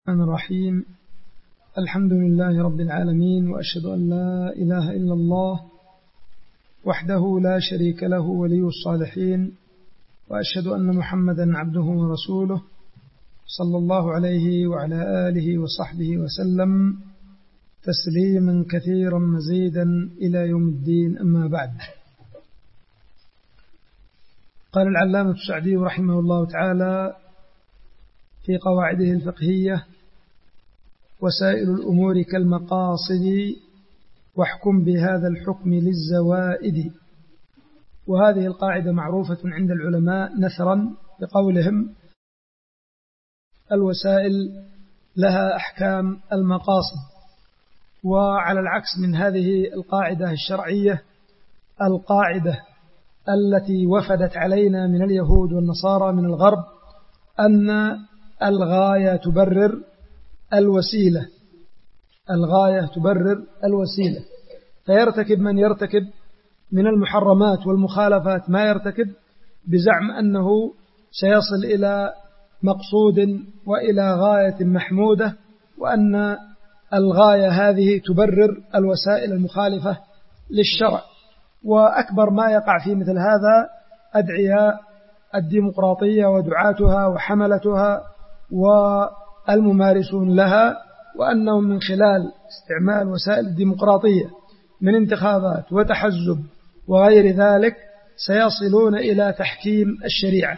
الرحمن الرحيم. الحمد لله رب العالمين، وأشهد أن لا إله إلا الله وحده لا شريك له ولي الصالحين، وأشهد أن محمدا عبده ورسوله صلى الله عليه وعلى آله وصحبه وسلم تسليما كثيرا مزيدا إلى يوم الدين. أما بعد، قال العلامة السعدي رحمه الله تعالى في قواعده الفقهية: وسائل الأمور كالمقاصد واحكم بهذا الحكم للزوائد. وهذه القاعدة معروفة عند العلماء نثرا بقولهم: الوسائل لها أحكام المقاصد. وعلى العكس من هذه القاعدة الشرعية، القاعدة التي وفدت علينا من اليهود والنصارى من الغرب أن الغاية تبرر الوسيلة، الغاية تبرر الوسيلة، فيرتكب من يرتكب من المحرمات والمخالفات ما يرتكب بزعم أنه سيصل إلى مقصود وإلى غاية محمودة، وأن الغاية هذه تبرر الوسائل المخالفة للشرع. وأكبر ما يقع في مثل هذا أدعياء الديمقراطية ودعاتها وحملتها والممارسون لها، وأنهم من خلال استعمال وسائل الديمقراطية من انتخابات وتحزب وغير ذلك سيصلون إلى تحكيم الشريعة.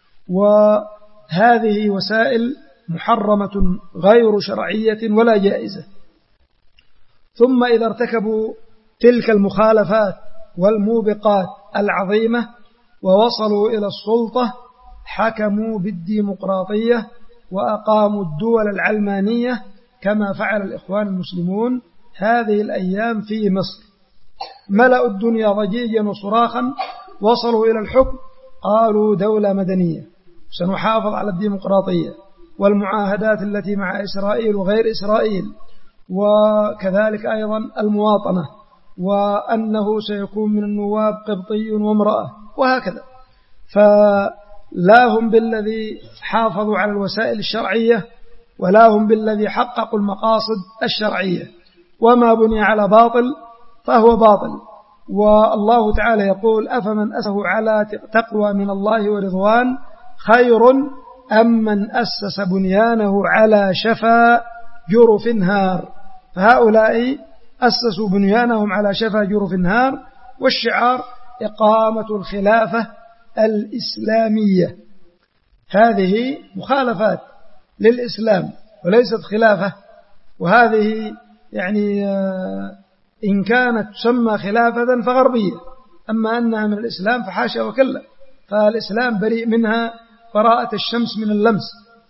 وهذه وسائل محرمة غير شرعية ولا جائزة. ثم إذا ارتكبوا تلك المخالفات والموبقات العظيمة ووصلوا إلى السلطة، حكموا بالديمقراطية وأقاموا الدول العلمانية كما فعل الإخوان المسلمون هذه الأيام في مصر. ملأوا الدنيا ضجيجا وصراخا، وصلوا إلى الحكم، قالوا دولة مدنية، سنحافظ على الديمقراطية والمعاهدات التي مع إسرائيل وغير إسرائيل، وكذلك أيضا المواطنة، وأنه سيكون من النواب قبطي وامرأة، وهكذا. فلا هم بالذي حافظوا على الوسائل الشرعية، ولا هم بالذي حققوا المقاصد الشرعية. وما بني على باطل فهو باطل. والله تعالى يقول: أفمن أسه على تقوى من الله ورضوان خير أم من أسس بنيانه على شفا جرف نهار. فهؤلاء أسسوا بنيانهم على شفا جرف نهار، والشعار إقامة الخلافة الإسلامية. هذه مخالفات للإسلام وليست خلافة. وهذه يعني إن كانت تسمى خلافة فغربية، أما أنها من الإسلام فحاشا وكلا، فالإسلام بريء منها براءة الشمس من اللمس.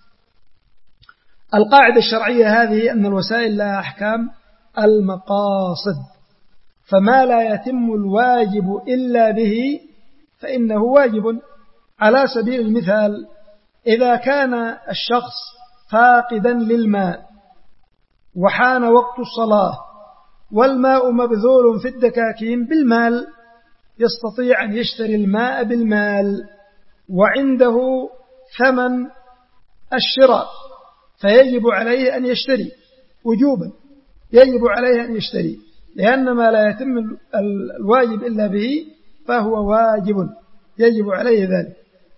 القاعدة الشرعية هذه أن الوسائل لها أحكام المقاصد، فما لا يتم الواجب إلا به فإنه واجب. على سبيل المثال، إذا كان الشخص فاقدا للماء وحان وقت الصلاة والماء مبذول في الدكاكين بالمال، يستطيع أن يشتري الماء بالمال وعنده ثمن الشراء، فيجب عليه أن يشتري وجوبا، يجب عليه أن يشتري، لأن ما لا يتم الواجب إلا به فهو واجب، يجب عليه ذلك.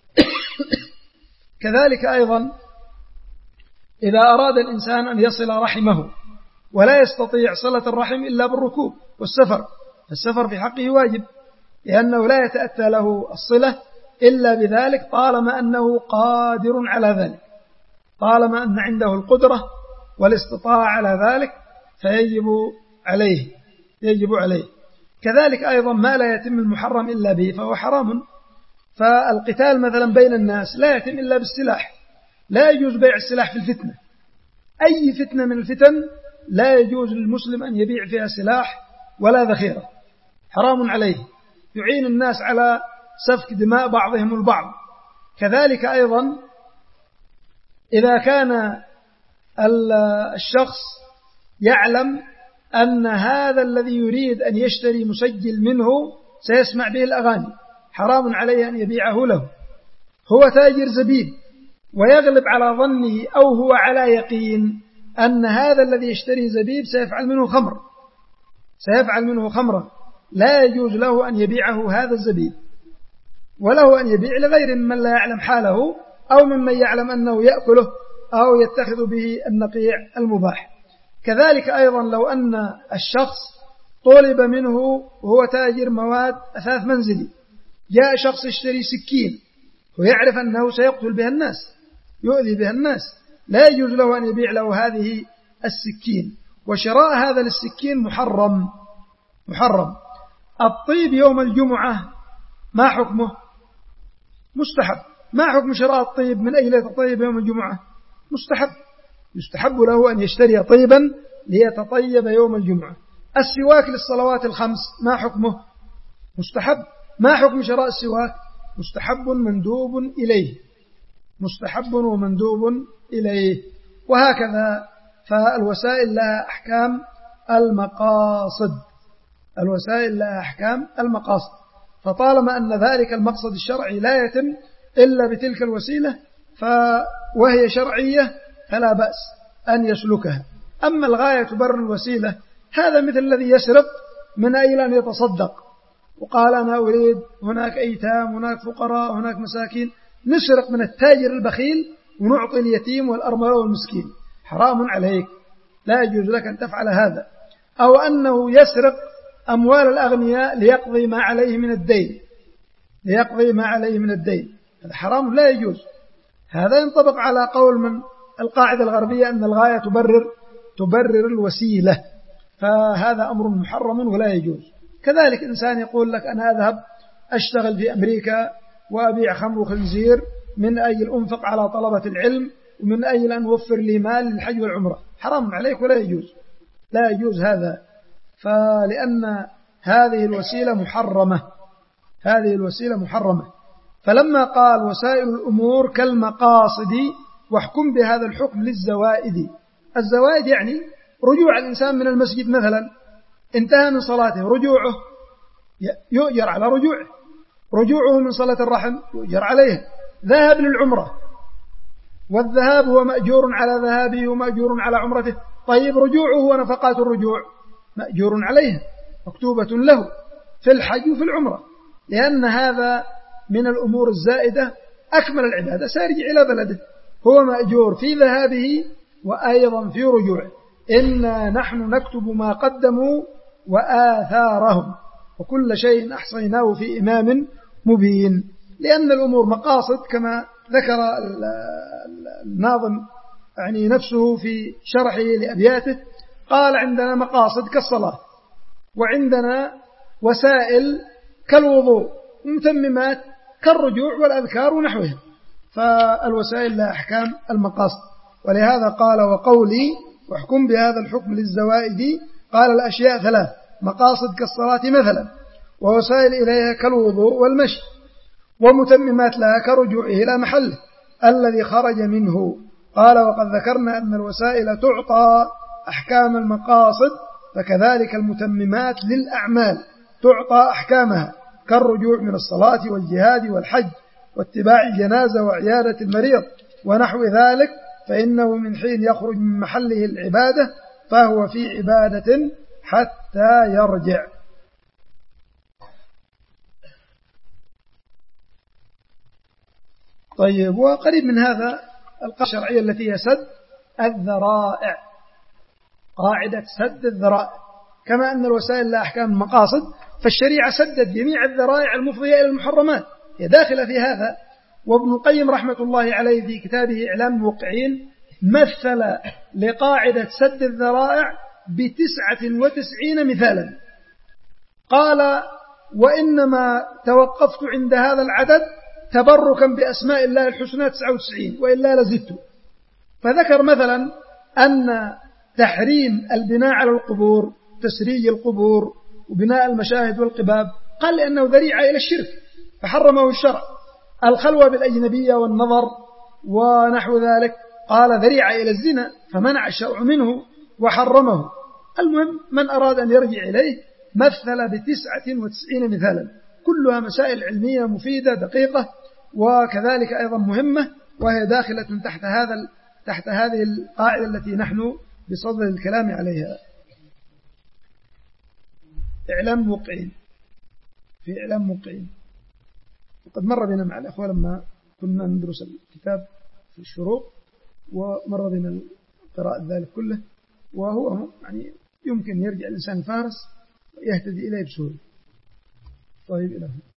كذلك أيضا إذا أراد الإنسان أن يصل رحمه ولا يستطيع صلة الرحم إلا بالركوب والسفر، فالسفر في حقه واجب، لأنه لا يتأتى له الصلة إلا بذلك طالما أنه قادر على ذلك، طالما أن عنده القدرة والاستطاعة على ذلك فيجب عليه، يجب عليه. كذلك أيضا ما لا يتم المحرم إلا به فهو حرام. فالقتال مثلا بين الناس لا يتم إلا بالسلاح، لا يجوز بيع السلاح في الفتنة. أي فتنة من الفتن لا يجوز للمسلم أن يبيع فيها سلاح ولا ذخيرة، حرام عليه، يعين الناس على سفك دماء بعضهم البعض. كذلك أيضا إذا كان الشخص يعلم أن هذا الذي يريد أن يشتري مسجل منه سيسمع به الأغاني، حرام عليه أن يبيعه له. هو تاجر زبيب ويغلب على ظنه أو هو على يقين أن هذا الذي يشتري زبيب سيفعل منه خمرا، لا يجوز له أن يبيعه هذا الزبيب، وله أن يبيع لغير من لا يعلم حاله أو ممن يعلم أنه يأكله أو يتخذ به النقيع المباح. كذلك أيضا لو أن الشخص طلب منه وهو تاجر مواد أثاث منزلي، جاء شخص يشتري سكين ويعرف أنه سيقتل بها الناس، يؤذي بها الناس، لا يجوز له أن يبيع له هذه السكين، وشراء هذا السكين محرم. الطيب يوم الجمعة ما حكمه؟ مستحب. ما حكم شراء الطيب من أجل يتطيب يوم الجمعة؟ مستحب، يستحب له أن يشتري طيبا ليتطيب يوم الجمعة. السواك للصلوات الخمس ما حكمه؟ مستحب. ما حكم شراء السواك؟ مستحب ومندوب إليه. وهكذا فالوسائل لها أحكام المقاصد، فطالما أن ذلك المقصد الشرعي لا يتم إلا بتلك الوسيلة وهي شرعية فلا بأس أن يسلكها. أما الغاية تبرر الوسيلة، هذا مثل الذي يسرق من أجل أن يتصدق وقال أنا أريد هناك أيتام، هناك فقراء، هناك مساكين، نسرق من التاجر البخيل ونعطي اليتيم والأرملة والمسكين، حرام عليك، لا يجوز لك أن تفعل هذا. أو أنه يسرق أموال الأغنياء ليقضي ما عليه من الدين، هذا حرام لا يجوز. هذا ينطبق على قول من القاعدة الغربية أن الغاية تبرر الوسيلة، فهذا أمر محرم ولا يجوز. كذلك إنسان يقول لك أنا أذهب أشتغل في أمريكا وأبيع خمر وخنزير من أجل أنفق على طلبة العلم ومن أجل أن أوفر لي مال للحج والعمرة، حرام عليك ولا يجوز هذا، فلأن هذه الوسيلة محرمة. فلما قال وسائل الأمور كالمقاصد واحكم بهذا الحكم للزوائد، الزوائد يعني رجوع الإنسان من المسجد مثلا، انتهى من صلاته، رجوعه يؤجر على رجوعه من صلاة الرحم يؤجر عليه، ذهب للعمرة والذهاب هو مأجور على ذهابه ومأجور على عمرته، طيب رجوعه ونفقات الرجوع مأجور عليها مكتوبة له في الحج وفي العمرة، لأن هذا من الأمور الزائدة، أكمل العبادة، سيرجع إلى بلده، هو مأجور في ذهابه وأيضا في رجوعه. إنا نحن نكتب ما قدموا وآثارهم وكل شيء أحصيناه في إمام مبين. لأن الأمور مقاصد كما ذكر الناظم يعني نفسه في شرحه لأبياته، قال عندنا مقاصد كالصلاة، وعندنا وسائل كالوضوء، ومتممات كالرجوع والأذكار ونحوها، فالوسائل لها أحكام المقاصد. ولهذا قال وقولي واحكم بهذا الحكم للزوائد، قال الأشياء ثلاث: مقاصد كالصلاة مثلا، ووسائل إليها كالوضوء والمشي، ومتممات لها كرجوعه إلى محله الذي خرج منه. قال وقد ذكرنا أن الوسائل تعطى أحكام المقاصد، فكذلك المتممات للأعمال تعطى أحكامها، كالرجوع من الصلاة والجهاد والحج واتباع الجنازة وعيادة المريض ونحو ذلك، فإنه من حين يخرج من محله العبادة فهو في عبادة حتى يرجع. طيب، وقريب من هذا القاعدة الشرعية التي هي سد الذرائع، قاعدة سد الذرائع. كما أن الوسائل لها أحكام المقاصد، فالشريعة سدت جميع الذرائع المفضية إلى المحرمات، هي داخلة في هذا. وابن القيم رحمة الله عليه في كتابه إعلام الموقعين مثل لقاعدة سد الذرائع ب99 مثالا، قال وإنما توقفت عند هذا العدد تبركا بأسماء الله الحسنى 99 وإلا لزدت. فذكر مثلا أن تحريم البناء على القبور، تسريج القبور وبناء المشاهد والقباب، قال لأنه ذريعة إلى الشرك فحرمه الشرع. الخلوة بالأجنبية والنظر ونحو ذلك قال ذريعة إلى الزنا فمنع الشرع منه وحرمه. المهم من أراد أن يرجع إليه مثل ب99 مثالا، كلها مسائل علمية مفيدة دقيقة، وكذلك أيضا مهمة وهي داخلة تحت هذه القاعدة التي نحن بصدد الكلام عليها. إعلام موقعين، في إعلام موقعين، وقد مر بنا مع الأخوة لما كنا ندرس الكتاب في الشروق، ومر بنا قراءة ذلك كله، وهو يعني يمكن يرجع الإنسان فارس ويهتدي إليه بسهولة. طيب إلى هنا.